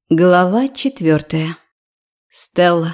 Глава 4. Стелла.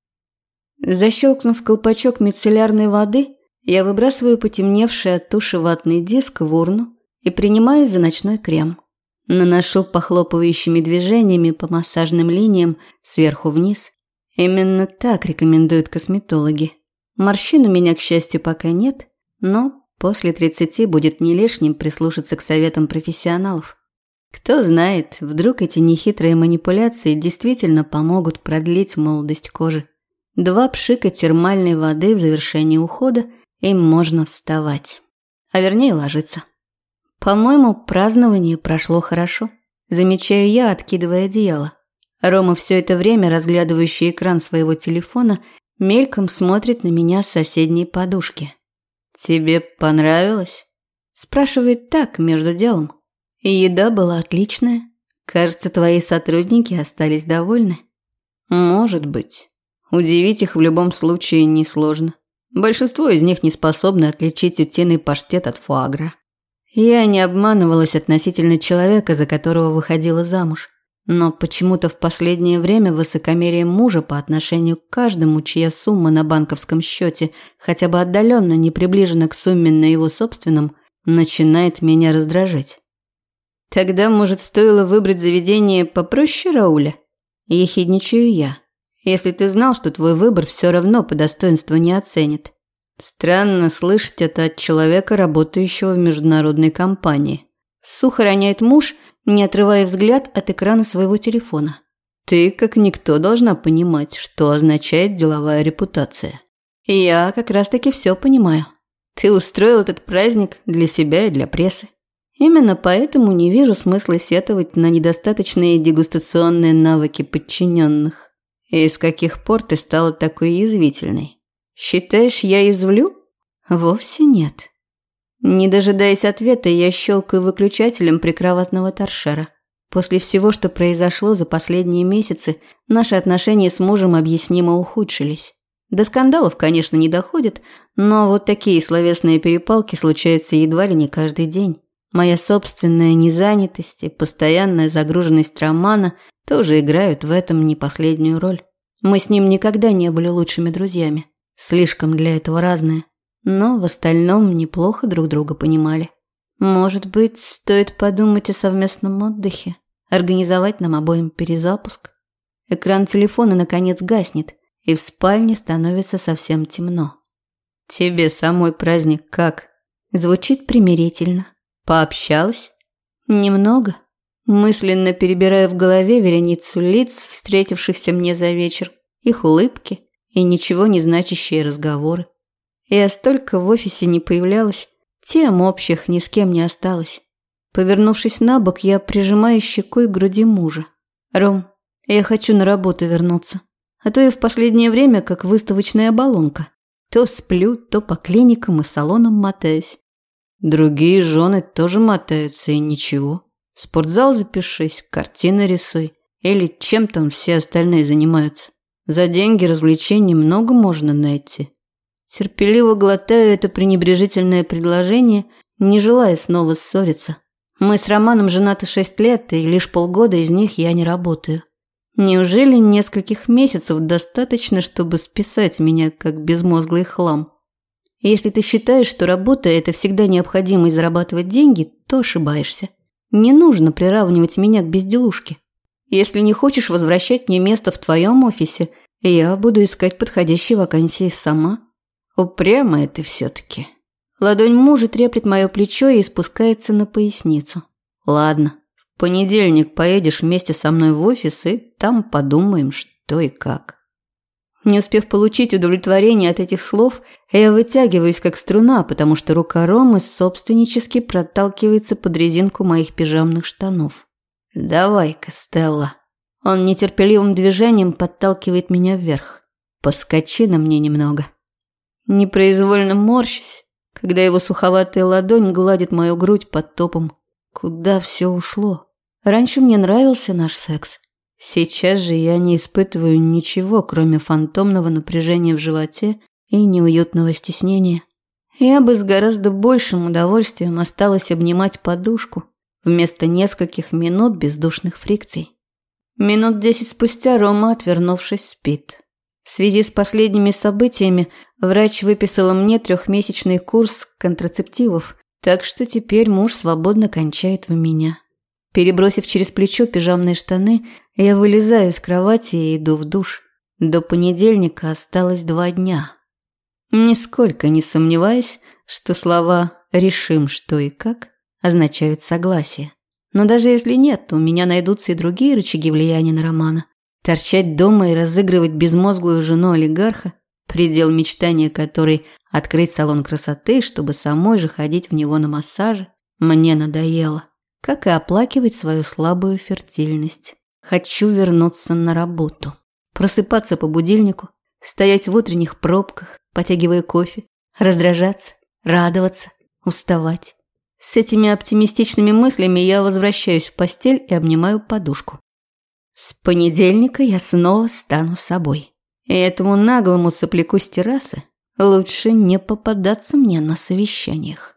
Защелкнув колпачок мицеллярной воды, я выбрасываю потемневший от туши ватный диск в урну и принимаюсь за ночной крем. Наношу похлопывающими движениями по массажным линиям сверху вниз. Именно так рекомендуют косметологи. Морщин у меня, к счастью, пока нет, но после 30 будет не лишним прислушаться к советам профессионалов. Кто знает, вдруг эти нехитрые манипуляции действительно помогут продлить молодость кожи. 2 пшика термальной воды в завершении ухода, и можно вставать. А вернее ложиться. По-моему, празднование прошло хорошо. Замечаю я, откидывая одеяло. Рома, все это время разглядывающий экран своего телефона, мельком смотрит на меня с соседней подушки. «Тебе понравилось?» Спрашивает так, между делом. И еда была отличная. Кажется, твои сотрудники остались довольны. Может быть. Удивить их в любом случае несложно. Большинство из них не способны отличить утиный паштет от фуагра. Я не обманывалась относительно человека, за которого выходила замуж. Но почему-то в последнее время высокомерие мужа по отношению к каждому, чья сумма на банковском счете хотя бы отдаленно не приближена к сумме на его собственном, начинает меня раздражать. Тогда, может, стоило выбрать заведение попроще Рауля? Ехидничаю я. Если ты знал, что твой выбор все равно по достоинству не оценит. Странно слышать это от человека, работающего в международной компании. Сухо роняет муж, не отрывая взгляд от экрана своего телефона. Ты, как никто, должна понимать, что означает деловая репутация. И я как раз-таки все понимаю. Ты устроил этот праздник для себя и для прессы. Именно поэтому не вижу смысла сетовать на недостаточные дегустационные навыки подчиненных. И с каких пор ты стала такой язвительной? Считаешь, я язвлю? Вовсе нет. Не дожидаясь ответа, я щелкаю выключателем прикроватного торшера. После всего, что произошло за последние месяцы, наши отношения с мужем объяснимо ухудшились. До скандалов, конечно, не доходит, но вот такие словесные перепалки случаются едва ли не каждый день. Моя собственная незанятость и постоянная загруженность романа тоже играют в этом не последнюю роль. Мы с ним никогда не были лучшими друзьями. Слишком для этого разные. Но в остальном неплохо друг друга понимали. Может быть, стоит подумать о совместном отдыхе? Организовать нам обоим перезапуск? Экран телефона наконец гаснет, и в спальне становится совсем темно. Тебе самой праздник как? Звучит примирительно. Пообщалась? Немного. Мысленно перебираю в голове вереницу лиц, встретившихся мне за вечер, их улыбки и ничего не значащие разговоры. Я столько в офисе не появлялась, тем общих ни с кем не осталось. Повернувшись на бок, я прижимаю щекой к груди мужа. «Ром, я хочу на работу вернуться, а то я в последнее время как выставочная баллонка. То сплю, то по клиникам и салонам мотаюсь. Другие жены тоже мотаются, и ничего. В спортзал запишись, картины рисуй. Или чем там все остальные занимаются. За деньги развлечений много можно найти». Терпеливо глотаю это пренебрежительное предложение, не желая снова ссориться. Мы с Романом женаты 6 лет, и лишь полгода из них я не работаю. Неужели нескольких месяцев достаточно, чтобы списать меня как безмозглый хлам? Если ты считаешь, что работа – это всегда необходимость зарабатывать деньги, то ошибаешься. Не нужно приравнивать меня к безделушке. Если не хочешь возвращать мне место в твоем офисе, я буду искать подходящие вакансии сама. Упрямая ты все-таки. Ладонь мужа треплет мое плечо и спускается на поясницу. Ладно, в понедельник поедешь вместе со мной в офис, и там подумаем, что и как. Не успев получить удовлетворение от этих слов, я вытягиваюсь как струна, потому что рука Ромы собственнически проталкивается под резинку моих пижамных штанов. «Давай-ка, Стелла». Он нетерпеливым движением подталкивает меня вверх. «Поскочи на мне немного». Непроизвольно морщусь, когда его суховатая ладонь гладит мою грудь под топом. Куда все ушло? Раньше мне нравился наш секс. Сейчас же я не испытываю ничего, кроме фантомного напряжения в животе и неуютного стеснения. Я бы с гораздо большим удовольствием осталась обнимать подушку вместо нескольких минут бездушных фрикций. Минут 10 спустя Рома, отвернувшись, спит. В связи с последними событиями врач выписала мне 3-месячный курс контрацептивов, так что теперь муж свободно кончает в меня. Перебросив через плечо пижамные штаны, я вылезаю из кровати и иду в душ. До понедельника осталось 2 дня. Нисколько не сомневаюсь, что слова «решим, что и как» означают согласие. Но даже если нет, у меня найдутся и другие рычаги влияния на Романа. Торчать дома и разыгрывать безмозглую жену олигарха – предел мечтания которой открыть салон красоты, чтобы самой же ходить в него на массажи, мне надоело. Как и оплакивать свою слабую фертильность. Хочу вернуться на работу. Просыпаться по будильнику, стоять в утренних пробках, потягивая кофе, раздражаться, радоваться, уставать. С этими оптимистичными мыслями я возвращаюсь в постель и обнимаю подушку. С понедельника я снова стану собой. И этому наглому сопляку с террасы лучше не попадаться мне на совещаниях.